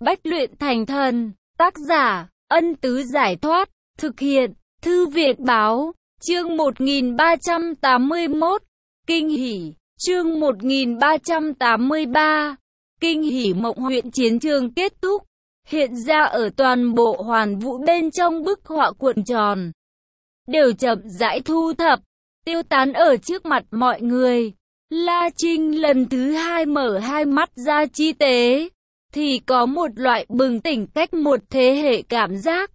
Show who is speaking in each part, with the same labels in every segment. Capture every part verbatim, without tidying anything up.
Speaker 1: Bách luyện thành thần. Tác giả, Ân Tứ Giải Thoát. Thực hiện, Thư viện Báo. Chương một nghìn ba trăm tám mươi mốt. Kinh hỉ. Chương một nghìn ba trăm tám mươi ba. Kinh hỉ mộng huyện chiến trường kết thúc. Hiện ra ở toàn bộ hoàn vũ bên trong bức họa cuộn tròn. Đều chậm rãi thu thập, tiêu tán ở trước mặt mọi người. La Trinh lần thứ hai mở hai mắt ra chi tế, thì có một loại bừng tỉnh cách một thế hệ cảm giác.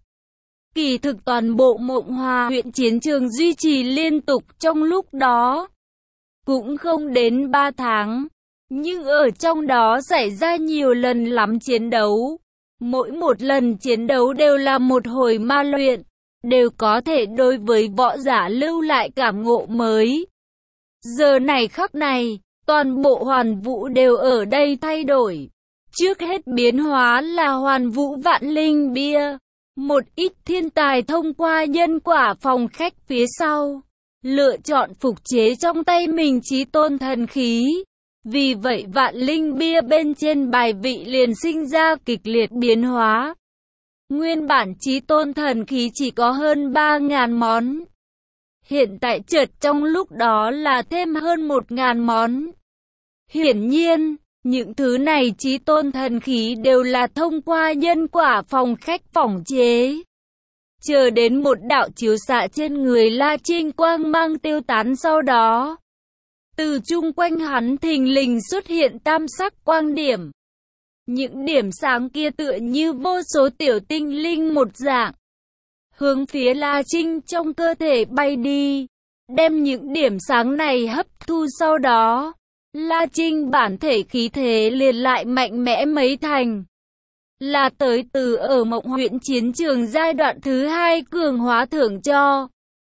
Speaker 1: Kỳ thực toàn bộ Mộng Hòa huyện chiến trường duy trì liên tục trong lúc đó cũng không đến ba tháng, nhưng ở trong đó xảy ra nhiều lần lắm chiến đấu. Mỗi một lần chiến đấu đều là một hồi ma luyện, đều có thể đối với võ giả lưu lại cảm ngộ mới. Giờ này khắc này, toàn bộ hoàn vũ đều ở đây thay đổi. Trước hết biến hóa là hoàn vũ vạn linh bia. Một ít thiên tài thông qua nhân quả phòng khách phía sau, lựa chọn phục chế trong tay mình chí tôn thần khí. Vì vậy vạn linh bia bên trên bài vị liền sinh ra kịch liệt biến hóa. Nguyên bản chí tôn thần khí chỉ có hơn ba ngàn món. Hiện tại chợt trong lúc đó là thêm hơn một ngàn món. Hiển nhiên, những thứ này chí tôn thần khí đều là thông qua nhân quả phòng khách phỏng chế. Chờ đến một đạo chiếu xạ trên người La Trinh, quang mang tiêu tán sau đó, từ chung quanh hắn thình lình xuất hiện tam sắc quang điểm. Những điểm sáng kia tựa như vô số tiểu tinh linh một dạng, hướng phía La Trinh trong cơ thể bay đi, đem những điểm sáng này hấp thu. Sau đó, La Trinh bản thể khí thế liền lại mạnh mẽ mấy thành. Là tới từ ở Mộng huyện chiến trường giai đoạn thứ hai cường hóa thưởng cho.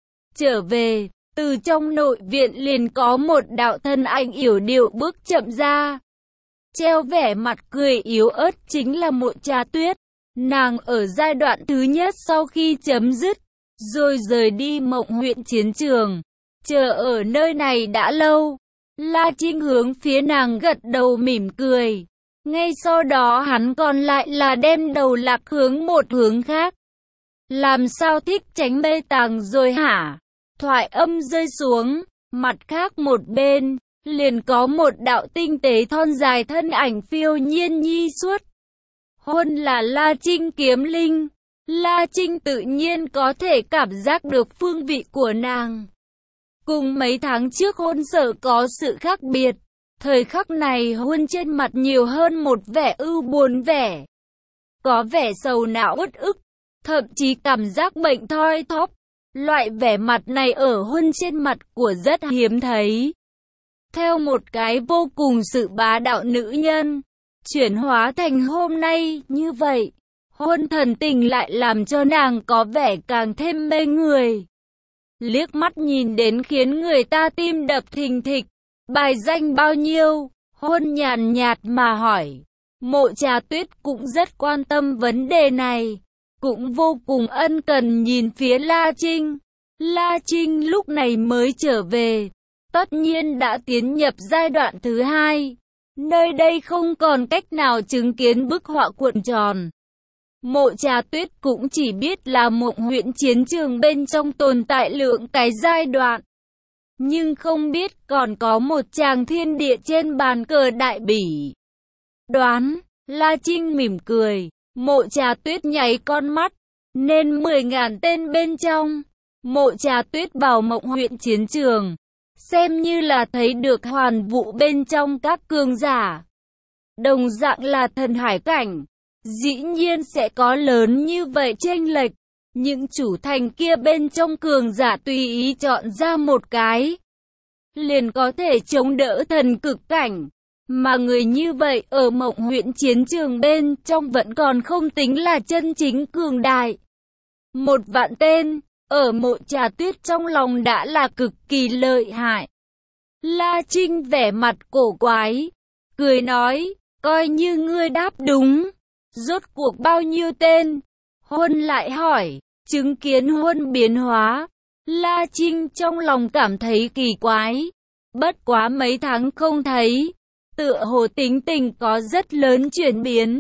Speaker 1: Trở về, từ trong nội viện liền có một đạo thân ảnh yểu điệu bước chậm ra. Treo vẻ mặt cười yếu ớt chính là Mộ Trà Tuyết. Nàng ở giai đoạn thứ nhất sau khi chấm dứt, rồi rời đi Mộng huyện chiến trường. Chờ ở nơi này đã lâu. La Trinh hướng phía nàng gật đầu mỉm cười. Ngay sau đó hắn còn lại là đem đầu lạc hướng một hướng khác. Làm sao thích tránh mê tàng rồi hả? Thoại âm rơi xuống, mặt khác một bên, liền có một đạo tinh tế thon dài thân ảnh phiêu nhiên nhi suốt. Hôn là La Trinh kiếm linh. La Trinh tự nhiên có thể cảm giác được phương vị của nàng. Cùng mấy tháng trước hôn sở có sự khác biệt. Thời khắc này hôn trên mặt nhiều hơn một vẻ ưu buồn vẻ. Có vẻ sầu não uất ức, thậm chí cảm giác bệnh thoi thóp. Loại vẻ mặt này ở hôn trên mặt của rất hiếm thấy. Theo một cái vô cùng sự bá đạo nữ nhân, chuyển hóa thành hôm nay như vậy, hôn thần tình lại làm cho nàng có vẻ càng thêm mê người. Liếc mắt nhìn đến khiến người ta tim đập thình thịch. Bài danh bao nhiêu? Hôn nhàn nhạt mà hỏi. Mộ Trà Tuyết cũng rất quan tâm vấn đề này, cũng vô cùng ân cần nhìn phía La Trinh. La Trinh lúc này mới trở về, tất nhiên đã tiến nhập giai đoạn thứ hai. Nơi đây không còn cách nào chứng kiến bức họa cuộn tròn. Mộ Trà Tuyết cũng chỉ biết là Mộng huyện chiến trường bên trong tồn tại lượng cái giai đoạn, nhưng không biết còn có một tràng thiên địa trên bàn cờ đại bỉ. Đoán, La Trinh mỉm cười. Mộ Trà Tuyết nháy con mắt, nên mười ngàn tên bên trong. Mộ Trà Tuyết vào Mộng huyện chiến trường, xem như là thấy được hoàn vũ bên trong các cường giả. Đồng dạng là thần hải cảnh, dĩ nhiên sẽ có lớn như vậy chênh lệch. Những chủ thành kia bên trong cường giả tùy ý chọn ra một cái, liền có thể chống đỡ thần cực cảnh. Mà người như vậy ở Mộng huyện chiến trường bên trong vẫn còn không tính là chân chính cường đại. Một vạn tên, ở Mộ Trà Tuyết trong lòng đã là cực kỳ lợi hại. La Trinh vẻ mặt cổ quái, cười nói, coi như ngươi đáp đúng. Rốt cuộc bao nhiêu tên? Hôn lại hỏi. Chứng kiến hôn biến hóa, La Trinh trong lòng cảm thấy kỳ quái. Bất quá mấy tháng không thấy, tựa hồ tính tình có rất lớn chuyển biến.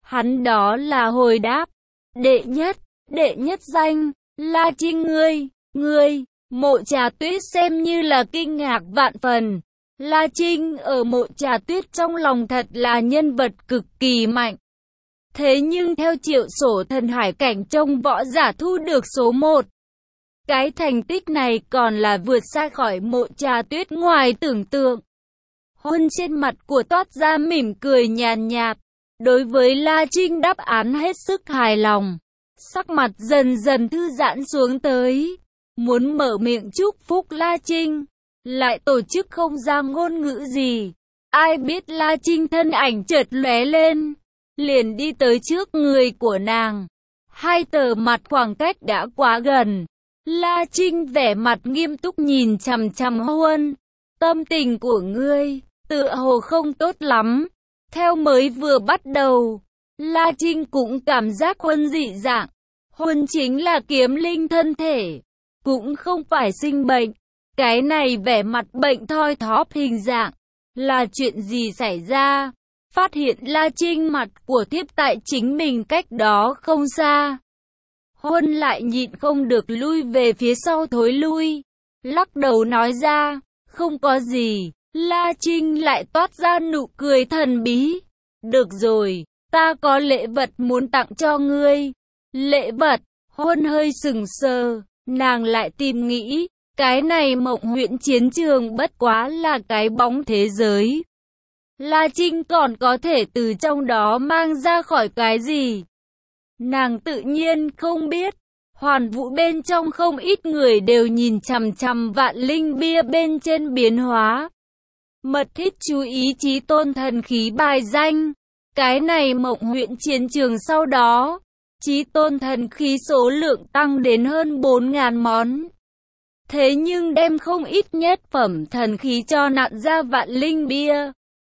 Speaker 1: Hắn đó là hồi đáp, đệ nhất, đệ nhất danh, La Trinh ngươi, ngươi, Mộ Trà Tuyết xem như là kinh ngạc vạn phần. La Trinh ở Mộ Trà Tuyết trong lòng thật là nhân vật cực kỳ mạnh. Thế nhưng theo triệu sổ thần hải cảnh trong võ giả thu được số một. Cái thành tích này còn là vượt xa khỏi Mộ Trà Tuyết ngoài tưởng tượng. Huân trên mặt của toát ra mỉm cười nhàn nhạt. Đối với La Trinh đáp án hết sức hài lòng. Sắc mặt dần dần thư giãn xuống tới. Muốn mở miệng chúc phúc La Trinh. Lại tổ chức không ra ngôn ngữ gì. Ai biết La Trinh thân ảnh chợt lóe lên. Liền đi tới trước người của nàng. Hai tờ mặt khoảng cách đã quá gần. La Trinh vẻ mặt nghiêm túc nhìn chằm chằm Huân. Tâm tình của ngươi, tựa hồ không tốt lắm. Theo mới vừa bắt đầu, La Trinh cũng cảm giác Huân dị dạng. Huân chính là kiếm linh thân thể, cũng không phải sinh bệnh. Cái này vẻ mặt bệnh thoi thóp hình dạng, là chuyện gì xảy ra? Phát hiện La Trinh mặt của thiếp tại chính mình cách đó không xa. Huân lại nhịn không được lui về phía sau thối lui. Lắc đầu nói ra, không có gì. La Trinh lại toát ra nụ cười thần bí. Được rồi, ta có lễ vật muốn tặng cho ngươi. Lễ vật, Huân hơi sừng sờ, nàng lại tìm nghĩ. Cái này Mộng Huyễn chiến trường bất quá là cái bóng thế giới. La Trinh còn có thể từ trong đó mang ra khỏi cái gì? Nàng tự nhiên không biết. Hoàn Vũ bên trong không ít người đều nhìn chằm chằm Vạn Linh bia bên trên biến hóa. Mật thiết chú ý Chí Tôn thần khí bài danh. Cái này Mộng Huyễn chiến trường sau đó, Chí Tôn thần khí số lượng tăng đến hơn bốn nghìn món. Thế nhưng đem không ít nhất phẩm thần khí cho nặn ra Vạn Linh bia.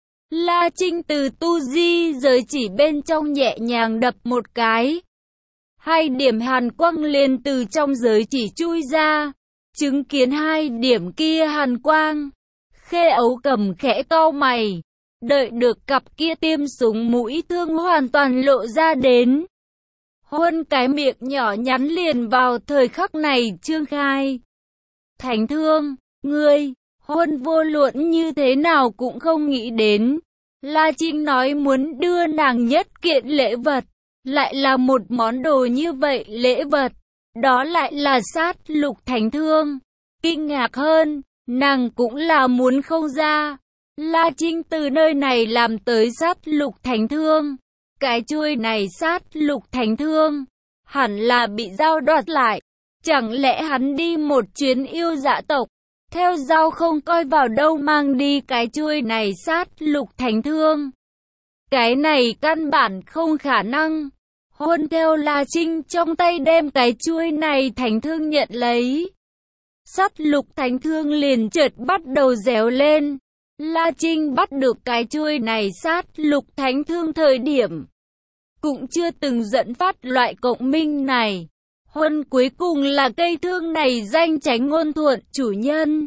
Speaker 1: La Trinh từ tu di giới chỉ bên trong nhẹ nhàng đập một cái. Hai điểm hàn quang liền từ trong giới chỉ chui ra. Chứng kiến hai điểm kia hàn quang. Khê Ấu Cầm khẽ cau mày. Đợi được cặp kia tiêm súng mũi thương hoàn toàn lộ ra đến. Huân cái miệng nhỏ nhắn liền vào thời khắc này trương khai. Thánh thương, ngươi, Huân vô luận như thế nào cũng không nghĩ đến. La Trinh nói muốn đưa nàng nhất kiện lễ vật. Lại là một món đồ như vậy lễ vật. Đó lại là sát lục thánh thương. Kinh ngạc hơn, nàng cũng là muốn không ra. La Trinh từ nơi này làm tới sát lục thánh thương. Cái chuôi này sát lục thánh thương. Hẳn là bị giao đoạt lại. Chẳng lẽ hắn đi một chuyến yêu dã tộc. Theo giao không coi vào đâu mang đi cái chuôi này sát lục thánh thương. Cái này căn bản không khả năng. Huân theo La Trinh trong tay đem cái chuôi này thánh thương nhận lấy. Sát lục thánh thương liền chợt bắt đầu réo lên. La Trinh bắt được cái chuôi này sát lục thánh thương thời điểm. Cũng chưa từng dẫn phát loại cộng minh này. Huân cuối cùng là cây thương này danh chánh ngôn thuận chủ nhân.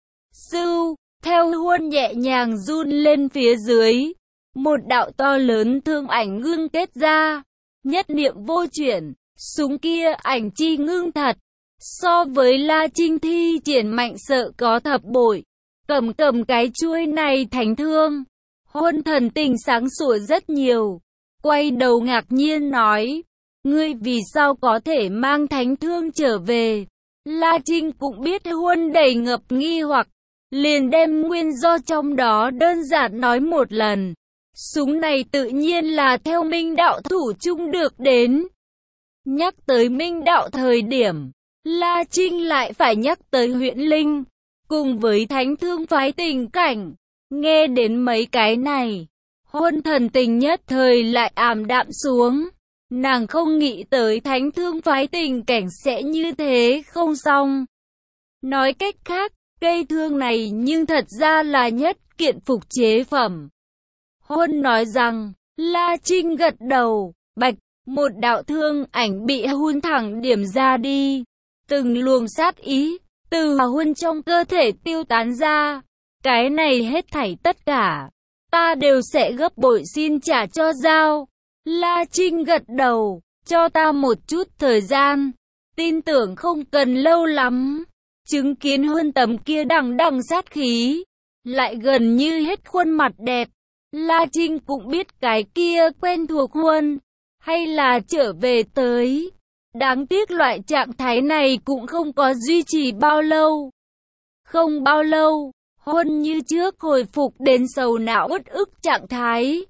Speaker 1: Sưu, theo Huân nhẹ nhàng run lên phía dưới. Một đạo to lớn thương ảnh ngưng kết ra. Nhất niệm vô chuyển, súng kia ảnh chi ngưng thật. So với La Trinh thi triển mạnh sợ có thập bội. Cầm cầm cái chuôi này thánh thương. Huân thần tình sáng sủa rất nhiều. Quay đầu ngạc nhiên nói. Ngươi vì sao có thể mang thánh thương trở về? La Trinh cũng biết Huân đầy ngập nghi hoặc. Liền đem nguyên do trong đó đơn giản nói một lần. Súng này tự nhiên là theo Minh đạo thủ chung được đến. Nhắc tới Minh đạo thời điểm, La Trinh lại phải nhắc tới Huyễn Linh. Cùng với thánh thương phái tình cảnh. Nghe đến mấy cái này, Huân thần tình nhất thời lại ảm đạm xuống. Nàng không nghĩ tới thánh thương phái tình cảnh sẽ như thế không xong. Nói cách khác, cây thương này nhưng thật ra là nhất kiện phục chế phẩm. Huân nói rằng, La Trinh gật đầu, bạch, một đạo thương ảnh bị Huân thẳng điểm ra đi. Từng luồng sát ý, từ Huân trong cơ thể tiêu tán ra. Cái này hết thảy tất cả, ta đều sẽ gấp bội xin trả cho Giao. La Trinh gật đầu, cho ta một chút thời gian, tin tưởng không cần lâu lắm. Chứng kiến Huân tấm kia đằng đằng sát khí, lại gần như hết khuôn mặt đẹp. La Trinh cũng biết cái kia quen thuộc Huân, hay là trở về tới. Đáng tiếc loại trạng thái này cũng không có duy trì bao lâu. Không bao lâu, Huân như trước hồi phục đến sầu não uất ức trạng thái.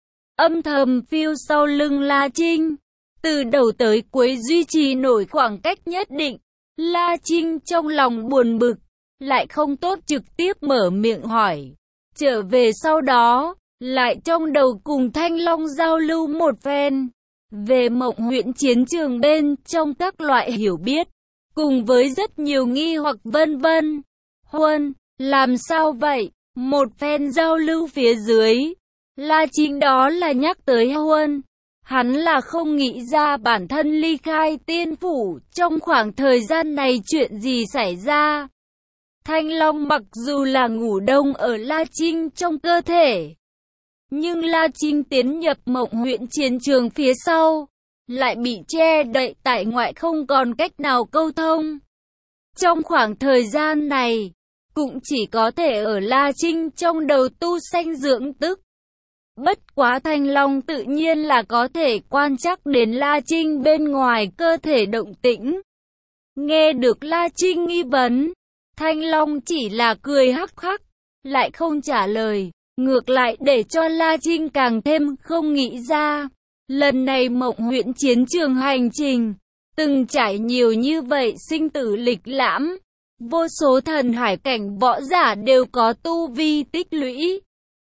Speaker 1: Âm thầm phiêu sau lưng La Trinh, từ đầu tới cuối duy trì nổi khoảng cách nhất định. La Trinh trong lòng buồn bực, lại không tốt trực tiếp mở miệng hỏi. Trở về sau đó, lại trong đầu cùng Thanh Long giao lưu một phen về Mộng huyện chiến trường bên trong các loại hiểu biết, cùng với rất nhiều nghi hoặc vân vân. Huân, làm sao vậy? Một phen giao lưu phía dưới, La Trinh đó là nhắc tới Huân. Hắn là không nghĩ ra bản thân ly khai tiên phủ trong khoảng thời gian này chuyện gì xảy ra. Thanh Long mặc dù là ngủ đông ở La Trinh trong cơ thể, nhưng La Trinh tiến nhập Mộng huyện chiến trường phía sau, lại bị che đậy tại ngoại không còn cách nào câu thông. Trong khoảng thời gian này, cũng chỉ có thể ở La Trinh trong đầu tu sanh dưỡng tức. Bất quá Thanh Long tự nhiên là có thể quan trắc đến La Trinh bên ngoài cơ thể động tĩnh. Nghe được La Trinh nghi vấn, Thanh Long chỉ là cười hắc hắc, lại không trả lời, ngược lại để cho La Trinh càng thêm không nghĩ ra. Lần này Mộng huyện chiến trường hành trình, từng trải nhiều như vậy sinh tử lịch lãm, vô số thần hải cảnh võ giả đều có tu vi tích lũy.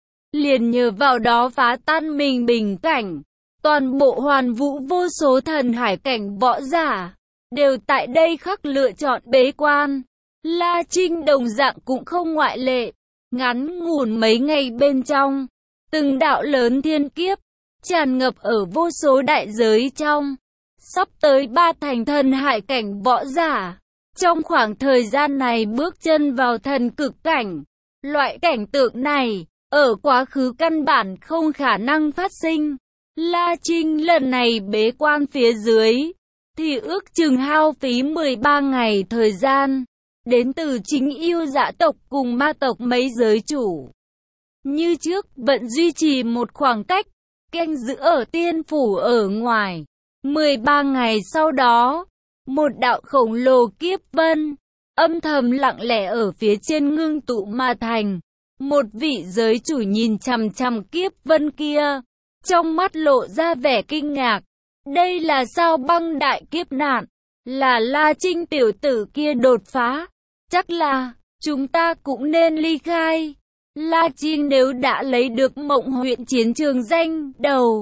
Speaker 1: Liền nhờ vào đó phá tan mình bình cảnh, toàn bộ Hoàn Vũ vô số thần hải cảnh võ giả, đều tại đây khắc lựa chọn bế quan. La Trinh đồng dạng cũng không ngoại lệ, ngắn ngủn mấy ngày bên trong, từng đạo lớn thiên kiếp, tràn ngập ở vô số đại giới trong, sắp tới ba thành thần hải cảnh võ giả. Trong khoảng thời gian này bước chân vào thần cực cảnh, loại cảnh tượng này, ở quá khứ căn bản không khả năng phát sinh. La Trinh lần này bế quan phía dưới, thì ước chừng hao phí mười ba ngày thời gian, đến từ chính yêu dã tộc cùng ma tộc mấy giới chủ. Như trước vẫn duy trì một khoảng cách, canh giữ ở tiên phủ ở ngoài. mười ba ngày sau đó, một đạo khổng lồ kiếp vân, âm thầm lặng lẽ ở phía trên ngưng tụ mà thành. Một vị giới chủ nhìn chằm chằm kiếp vân kia, trong mắt lộ ra vẻ kinh ngạc. Đây là sao băng đại kiếp nạn, là La Trinh tiểu tử kia đột phá. Chắc là, chúng ta cũng nên ly khai. La Trinh nếu đã lấy được Mộng huyện chiến trường danh đầu,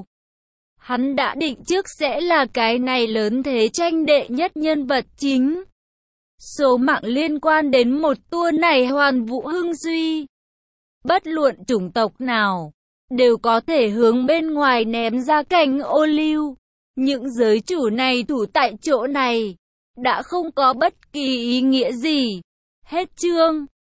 Speaker 1: hắn đã định trước sẽ là cái này lớn thế tranh đệ nhất nhân vật chính. Số mạng liên quan đến một tour này Hoàn Vũ hưng suy. Bất luận chủng tộc nào, đều có thể hướng bên ngoài ném ra cành ô liu. Những giới chủ này thủ tại chỗ này, đã không có bất kỳ ý nghĩa gì. Hết chương.